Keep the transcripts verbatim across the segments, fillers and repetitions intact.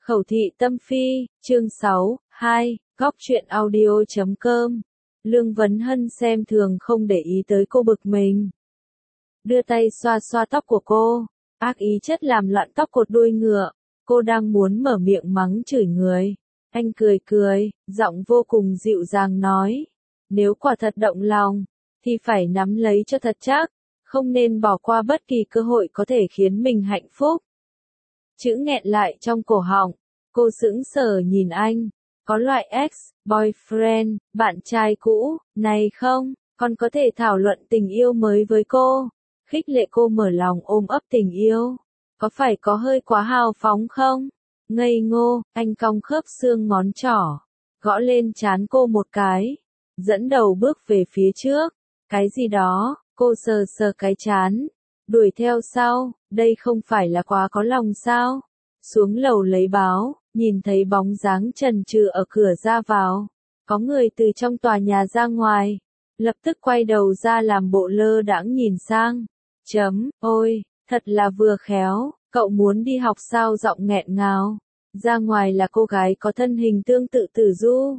Khẩu thị tâm phi, chương sáu, hai, góc truyện audio chấm com. Lương Vấn Hân xem thường không để ý tới cô bực mình. Đưa tay xoa xoa tóc của cô, ác ý chất làm loạn tóc cột đuôi ngựa. Cô đang muốn mở miệng mắng chửi người. Anh cười cười, giọng vô cùng dịu dàng nói. Nếu quả thật động lòng, thì phải nắm lấy cho thật chắc. Không nên bỏ qua bất kỳ cơ hội có thể khiến mình hạnh phúc. Chữ nghẹn lại trong cổ họng. Cô sững sờ nhìn anh. Có loại ex, boyfriend, bạn trai cũ, này không, còn có thể thảo luận tình yêu mới với cô. Khích lệ cô mở lòng ôm ấp tình yêu. Có phải có hơi quá hào phóng không? Ngây ngô, anh cong khớp xương ngón trỏ. Gõ lên trán cô một cái. Dẫn đầu bước về phía trước. Cái gì đó, cô sờ sờ cái trán. Đuổi theo sau, đây không phải là quá có lòng sao? Xuống lầu lấy báo, nhìn thấy bóng dáng chần chừ ở cửa ra vào. Có người từ trong tòa nhà ra ngoài. Lập tức quay đầu ra làm bộ lơ đãng nhìn sang. Chấm, ôi, thật là vừa khéo, cậu muốn đi học sao giọng nghẹn ngào. Ra ngoài là cô gái có thân hình tương tự Tử Du.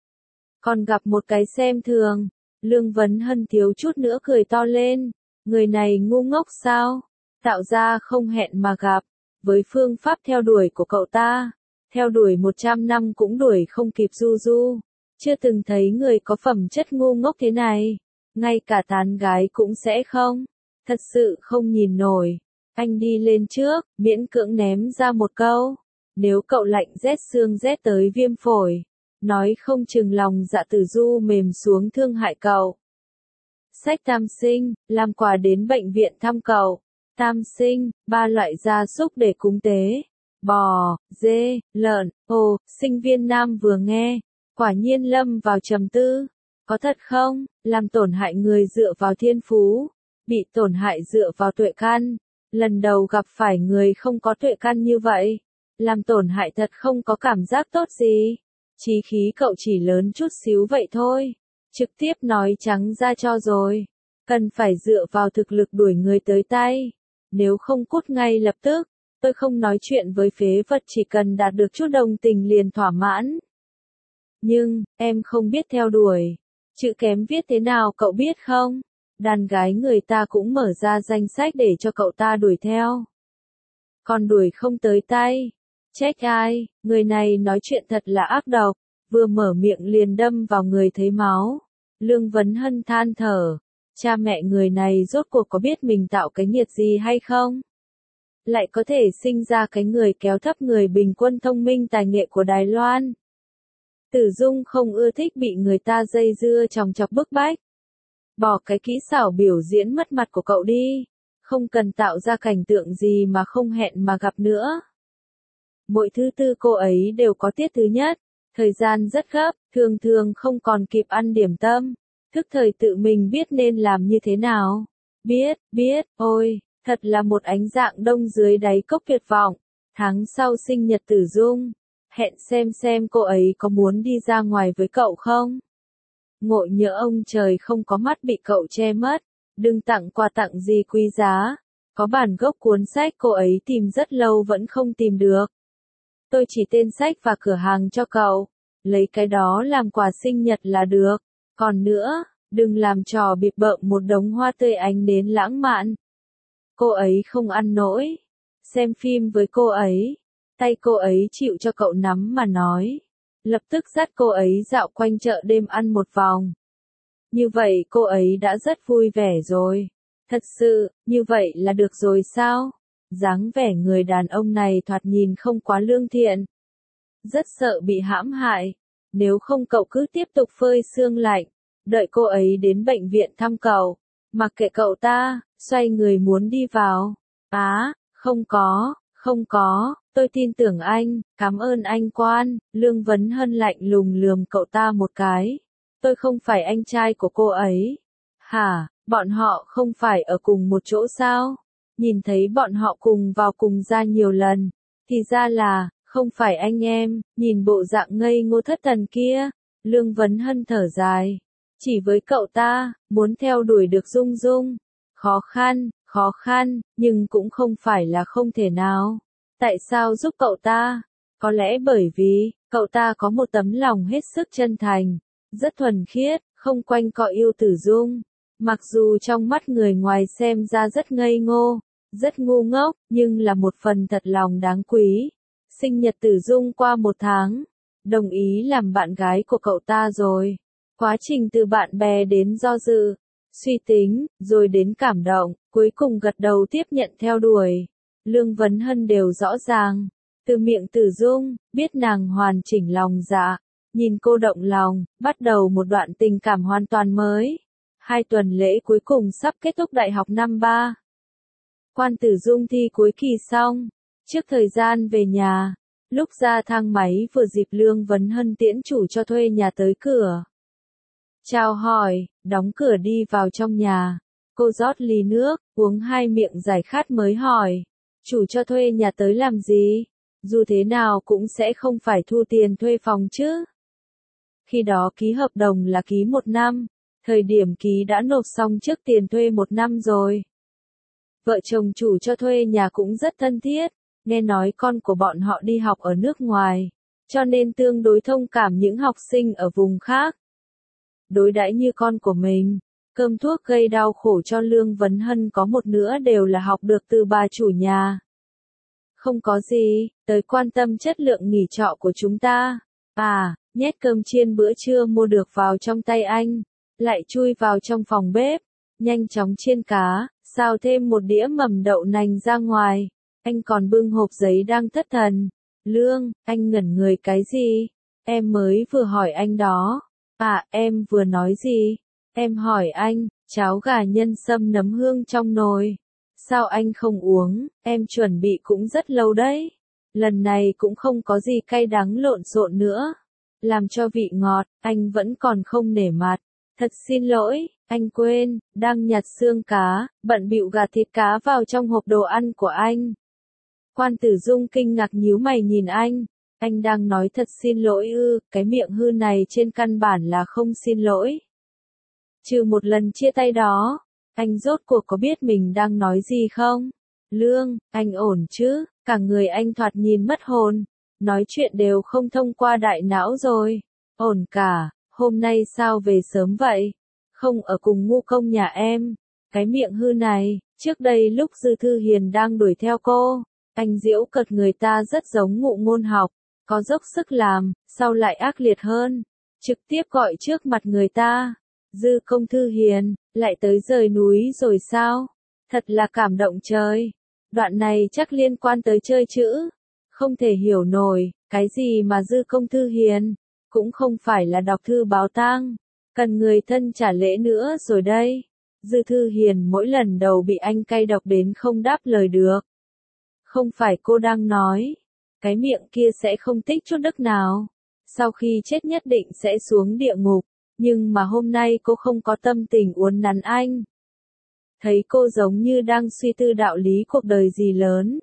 Còn gặp một cái xem thường. Lương Vấn Hân thiếu chút nữa cười to lên. Người này ngu ngốc sao? Tạo ra không hẹn mà gặp. Với phương pháp theo đuổi của cậu ta, theo đuổi một trăm năm cũng đuổi không kịp Du Du. Chưa từng thấy người có phẩm chất ngu ngốc thế này. Ngay cả tán gái cũng sẽ không. Thật sự không nhìn nổi. Anh đi lên trước, miễn cưỡng ném ra một câu. Nếu cậu lạnh rét xương rét tới viêm phổi, nói không chừng lòng dạ Tử Du mềm xuống thương hại cậu. Sách tam sinh, làm quà đến bệnh viện thăm cậu. Tam sinh, ba loại gia súc để cúng tế. Bò, dê, lợn, ồ, sinh viên nam vừa nghe. Quả nhiên lâm vào trầm tư. Có thật không, làm tổn hại người dựa vào thiên phú. Bị tổn hại dựa vào tuệ căn. Lần đầu gặp phải người không có tuệ căn như vậy. Làm tổn hại thật không có cảm giác tốt gì. Chí khí cậu chỉ lớn chút xíu vậy thôi. Trực tiếp nói trắng ra cho rồi. Cần phải dựa vào thực lực đuổi người tới tay. Nếu không cút ngay lập tức, tôi không nói chuyện với phế vật, chỉ cần đạt được chút đồng tình liền thỏa mãn. Nhưng, em không biết theo đuổi. Chữ kém viết thế nào cậu biết không? Đàn gái người ta cũng mở ra danh sách để cho cậu ta đuổi theo. Còn đuổi không tới tay. Trách ai, người này nói chuyện thật là ác độc. Vừa mở miệng liền đâm vào người thấy máu. Lương Vấn Hân than thở. Cha mẹ người này rốt cuộc có biết mình tạo cái nghiệt gì hay không? Lại có thể sinh ra cái người kéo thấp người bình quân thông minh tài nghệ của Đài Loan. Tử Dung không ưa thích bị người ta dây dưa chòng chọc bức bách. Bỏ cái kỹ xảo biểu diễn mất mặt của cậu đi. Không cần tạo ra cảnh tượng gì mà không hẹn mà gặp nữa. Mỗi thứ tư cô ấy đều có tiết thứ nhất. Thời gian rất gấp, thường thường không còn kịp ăn điểm tâm. Thức thời tự mình biết nên làm như thế nào. Biết, biết, ôi, thật là một ánh dạng đông dưới đáy cốc tuyệt vọng. Tháng sau sinh nhật Tử Dung. Hẹn xem xem cô ấy có muốn đi ra ngoài với cậu không? Ngộ nhỡ ông trời không có mắt bị cậu che mất. Đừng tặng quà tặng gì quý giá. Có bản gốc cuốn sách cô ấy tìm rất lâu vẫn không tìm được. Tôi chỉ tên sách và cửa hàng cho cậu. Lấy cái đó làm quà sinh nhật là được. Còn nữa, đừng làm trò bịp bợm một đống hoa tươi ánh đến lãng mạn. Cô ấy không ăn nổi. Xem phim với cô ấy. Tay cô ấy chịu cho cậu nắm mà nói. Lập tức dắt cô ấy dạo quanh chợ đêm ăn một vòng. Như vậy cô ấy đã rất vui vẻ rồi. Thật sự, như vậy là được rồi sao? Dáng vẻ người đàn ông này thoạt nhìn không quá lương thiện. Rất sợ bị hãm hại. Nếu không cậu cứ tiếp tục phơi sương lạnh. Đợi cô ấy đến bệnh viện thăm cậu. Mặc kệ cậu ta, xoay người muốn đi vào. Á, không có, không có, tôi tin tưởng anh, cảm ơn anh Quan. Lương Vấn Hân lạnh lùng lườm cậu ta một cái. Tôi không phải anh trai của cô ấy. Hả, bọn họ không phải ở cùng một chỗ sao? Nhìn thấy bọn họ cùng vào cùng ra nhiều lần. Thì ra là, không phải anh em, nhìn bộ dạng ngây ngô thất thần kia. Lương Vấn Hân thở dài. Chỉ với cậu ta, muốn theo đuổi được Dung Dung. Khó khăn, khó khăn, nhưng cũng không phải là không thể nào. Tại sao giúp cậu ta? Có lẽ bởi vì, cậu ta có một tấm lòng hết sức chân thành, rất thuần khiết, không quanh co yêu Tử Dung. Mặc dù trong mắt người ngoài xem ra rất ngây ngô, rất ngu ngốc, nhưng là một phần thật lòng đáng quý. Sinh nhật Tử Dung qua một tháng, đồng ý làm bạn gái của cậu ta rồi. Quá trình từ bạn bè đến do dự, suy tính, rồi đến cảm động, cuối cùng gật đầu tiếp nhận theo đuổi. Lương Vấn Hân đều rõ ràng, từ miệng Tử Dung, biết nàng hoàn chỉnh lòng dạ, nhìn cô động lòng, bắt đầu một đoạn tình cảm hoàn toàn mới. Hai tuần lễ cuối cùng sắp kết thúc đại học năm ba. Quan Tử Dung thi cuối kỳ xong, trước thời gian về nhà, lúc ra thang máy vừa dịp Lương Vấn Hân tiễn chủ cho thuê nhà tới cửa. Chào hỏi, đóng cửa đi vào trong nhà, cô rót ly nước, uống hai miệng giải khát mới hỏi, chủ cho thuê nhà tới làm gì? Dù thế nào cũng sẽ không phải thu tiền thuê phòng chứ. Khi đó ký hợp đồng là ký một năm, thời điểm ký đã nộp xong trước tiền thuê một năm rồi. Vợ chồng chủ cho thuê nhà cũng rất thân thiết, nghe nói con của bọn họ đi học ở nước ngoài, cho nên tương đối thông cảm những học sinh ở vùng khác. Đối đãi như con của mình, cơm thuốc gây đau khổ cho Lương Vấn Hân có một nữa đều là học được từ bà chủ nhà. Không có gì, tới quan tâm chất lượng nghỉ trọ của chúng ta. À, nhét cơm chiên bữa trưa mua được vào trong tay anh, lại chui vào trong phòng bếp, nhanh chóng chiên cá, xào thêm một đĩa mầm đậu nành ra ngoài. Anh còn bưng hộp giấy đang thất thần. Lương, anh ngẩn người cái gì? Em mới vừa hỏi anh đó. À, em vừa nói gì? Em hỏi anh, cháo gà nhân sâm nấm hương trong nồi. Sao anh không uống? Em chuẩn bị cũng rất lâu đấy. Lần này cũng không có gì cay đắng lộn xộn nữa. Làm cho vị ngọt, anh vẫn còn không nể mặt. Thật xin lỗi, anh quên, đang nhặt xương cá, bận bịu gạt thịt cá vào trong hộp đồ ăn của anh. Quan Tử Dung kinh ngạc nhíu mày nhìn anh. Anh đang nói thật xin lỗi ư, cái miệng hư này trên căn bản là không xin lỗi. Trừ một lần chia tay đó, anh rốt cuộc có biết mình đang nói gì không? Lương, anh ổn chứ? Cả người anh thoạt nhìn mất hồn, nói chuyện đều không thông qua đại não rồi. Ổn cả, hôm nay sao về sớm vậy? Không ở cùng ngu công nhà em. Cái miệng hư này, trước đây lúc Dư Thư Hiền đang đuổi theo cô, anh giễu cợt người ta rất giống ngụ ngôn học, có dốc sức làm, sau lại ác liệt hơn, trực tiếp gọi trước mặt người ta. Dư công Thư Hiền, lại tới rời núi rồi sao? Thật là cảm động trời. Đoạn này chắc liên quan tới chơi chữ. Không thể hiểu nổi, cái gì mà Dư công Thư Hiền, cũng không phải là đọc thư báo tang, cần người thân trả lễ nữa rồi đây. Dư Thư Hiền mỗi lần đầu bị anh cay độc đến không đáp lời được. Không phải cô đang nói, cái miệng kia sẽ không tích chút đức nào, sau khi chết nhất định sẽ xuống địa ngục, nhưng mà hôm nay cô không có tâm tình uốn nắn anh. Thấy cô giống như đang suy tư đạo lý cuộc đời gì lớn.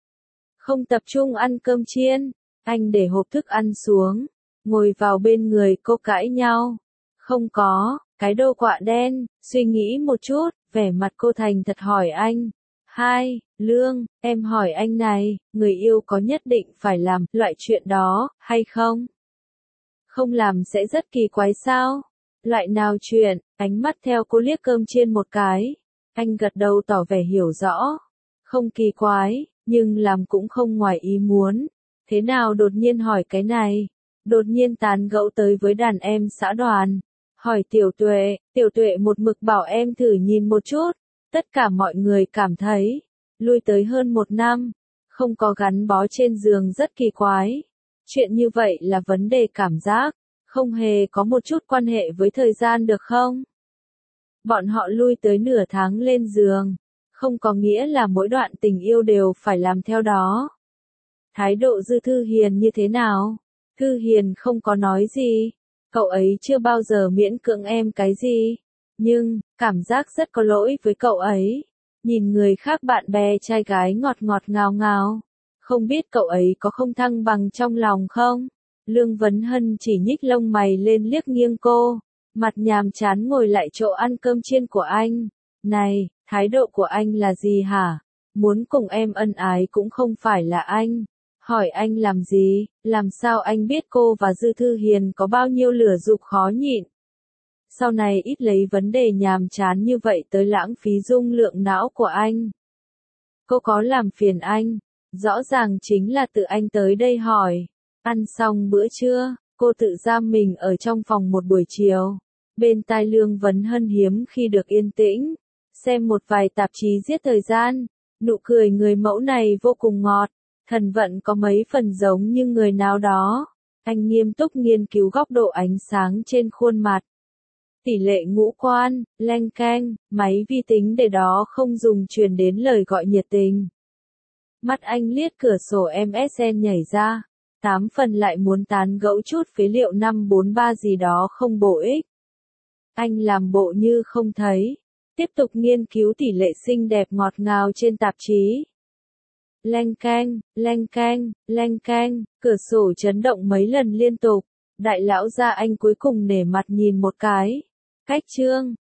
Không tập trung ăn cơm chiên, anh để hộp thức ăn xuống, ngồi vào bên người cô cãi nhau. Không có, cái đồ quạ đen, suy nghĩ một chút, vẻ mặt cô thành thật hỏi anh. Hai, Lương, em hỏi anh này, người yêu có nhất định phải làm loại chuyện đó, hay không? Không làm sẽ rất kỳ quái sao? Loại nào chuyện? Ánh mắt theo cô liếc cơm chiên một cái. Anh gật đầu tỏ vẻ hiểu rõ. Không kỳ quái, nhưng làm cũng không ngoài ý muốn. Thế nào đột nhiên hỏi cái này? Đột nhiên tán gẫu tới với đàn em xã đoàn. Hỏi Tiểu Tuệ, Tiểu Tuệ một mực bảo em thử nhìn một chút. Tất cả mọi người cảm thấy, lui tới hơn một năm, không có gắn bó trên giường rất kỳ quái. Chuyện như vậy là vấn đề cảm giác, không hề có một chút quan hệ với thời gian được không? Bọn họ lui tới nửa tháng lên giường, không có nghĩa là mỗi đoạn tình yêu đều phải làm theo đó. Thái độ Dư Thư Hiền như thế nào? Thư Hiền không có nói gì, cậu ấy chưa bao giờ miễn cưỡng em cái gì. Nhưng, cảm giác rất có lỗi với cậu ấy. Nhìn người khác bạn bè trai gái ngọt ngọt ngào ngào. Không biết cậu ấy có không thăng bằng trong lòng không? Lương Vấn Hân chỉ nhích lông mày lên liếc nghiêng cô. Mặt nhàm chán ngồi lại chỗ ăn cơm chiên của anh. Này, thái độ của anh là gì hả? Muốn cùng em ân ái cũng không phải là anh. Hỏi anh làm gì, làm sao anh biết cô và Dư Thư Hiền có bao nhiêu lửa dục khó nhịn. Sau này ít lấy vấn đề nhàm chán như vậy tới lãng phí dung lượng não của anh. Cô có làm phiền anh, rõ ràng chính là tự anh tới đây hỏi. Ăn xong bữa trưa, cô tự giam mình ở trong phòng một buổi chiều. Bên tai Lương Vấn Hân hiếm khi được yên tĩnh, xem một vài tạp chí giết thời gian. Nụ cười người mẫu này vô cùng ngọt, thần vận có mấy phần giống như người nào đó. Anh nghiêm túc nghiên cứu góc độ ánh sáng trên khuôn mặt. Tỷ lệ ngũ quan, leng keng, máy vi tính để đó không dùng truyền đến lời gọi nhiệt tình. Mắt anh liếc cửa sổ em ét en nhảy ra, tám phần lại muốn tán gẫu chút phế liệu năm bốn ba gì đó không bổ ích. Anh làm bộ như không thấy, tiếp tục nghiên cứu tỷ lệ xinh đẹp ngọt ngào trên tạp chí. Leng keng, leng keng, leng keng, cửa sổ chấn động mấy lần liên tục. Đại lão gia anh cuối cùng nể mặt nhìn một cái. Cách chương